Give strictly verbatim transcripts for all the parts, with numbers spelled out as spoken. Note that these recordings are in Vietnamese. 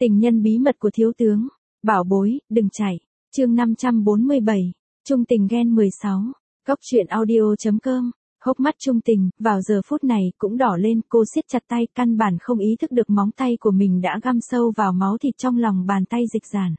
Tình nhân bí mật của thiếu tướng. Bảo bối, đừng chạy. Chương năm trăm bốn mươi bảy. Trung tình ghen mười sáu. Góc truyện audio.com. Hốc mắt Trung tình, vào giờ phút này, cũng đỏ lên, cô siết chặt tay, căn bản không ý thức được móng tay của mình đã găm sâu vào máu thịt trong lòng bàn tay Dịch Giản.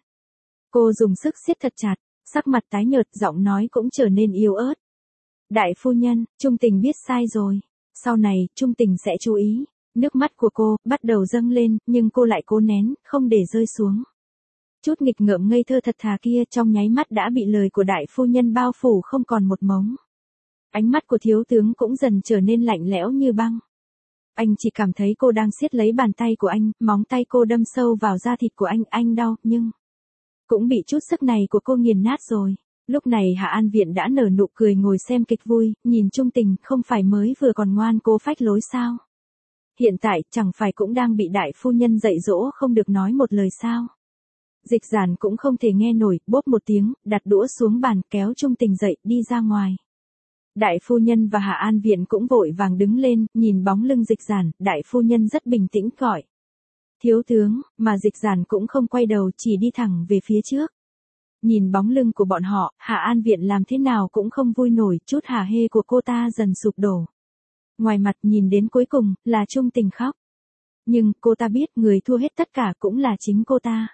Cô dùng sức siết thật chặt, sắc mặt tái nhợt, giọng nói cũng trở nên yếu ớt. Đại phu nhân, Trung tình biết sai rồi. Sau này, Trung tình sẽ chú ý. Nước mắt của cô, bắt đầu dâng lên, nhưng cô lại cố nén, không để rơi xuống. Chút nghịch ngợm ngây thơ thật thà kia trong nháy mắt đã bị lời của đại phu nhân bao phủ không còn một mống. Ánh mắt của thiếu tướng cũng dần trở nên lạnh lẽo như băng. Anh chỉ cảm thấy cô đang siết lấy bàn tay của anh, móng tay cô đâm sâu vào da thịt của anh, anh đau, nhưng cũng bị chút sức này của cô nghiền nát rồi. Lúc này Hạ An Viện đã nở nụ cười ngồi xem kịch vui, nhìn Trung tình, không phải mới vừa còn ngoan cố phách lối sao? Hiện tại, chẳng phải cũng đang bị đại phu nhân dạy dỗ không được nói một lời sao? Dịch Giản cũng không thể nghe nổi, bốp một tiếng, đặt đũa xuống bàn, kéo Trung tình dậy, đi ra ngoài. Đại phu nhân và Hạ An Viện cũng vội vàng đứng lên, nhìn bóng lưng Dịch Giản, đại phu nhân rất bình tĩnh gọi. Thiếu tướng, mà Dịch Giản cũng không quay đầu, chỉ đi thẳng về phía trước. Nhìn bóng lưng của bọn họ, Hạ An Viện làm thế nào cũng không vui nổi, chút hả hê của cô ta dần sụp đổ. Ngoài mặt nhìn đến cuối cùng, là Trung tình khóc. Nhưng, cô ta biết người thua hết tất cả cũng là chính cô ta.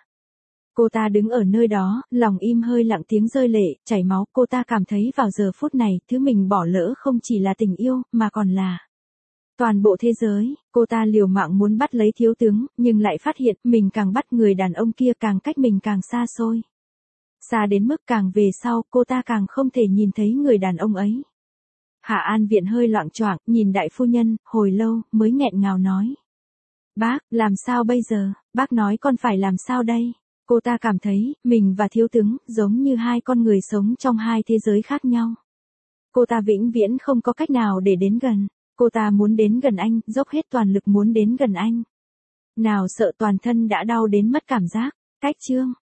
Cô ta đứng ở nơi đó, lòng im hơi lặng tiếng rơi lệ, chảy máu, cô ta cảm thấy vào giờ phút này, thứ mình bỏ lỡ không chỉ là tình yêu, mà còn là toàn bộ thế giới. Cô ta liều mạng muốn bắt lấy thiếu tướng, nhưng lại phát hiện, mình càng bắt người đàn ông kia càng cách mình càng xa xôi. Xa đến mức càng về sau, cô ta càng không thể nhìn thấy người đàn ông ấy. Hạ An Viện hơi loạng choạng, nhìn đại phu nhân, hồi lâu, mới nghẹn ngào nói. Bác, làm sao bây giờ, bác nói con phải làm sao đây? Cô ta cảm thấy, mình và thiếu tướng, giống như hai con người sống trong hai thế giới khác nhau. Cô ta vĩnh viễn không có cách nào để đến gần. Cô ta muốn đến gần anh, dốc hết toàn lực muốn đến gần anh. Nào sợ toàn thân đã đau đến mất cảm giác. Cách chương.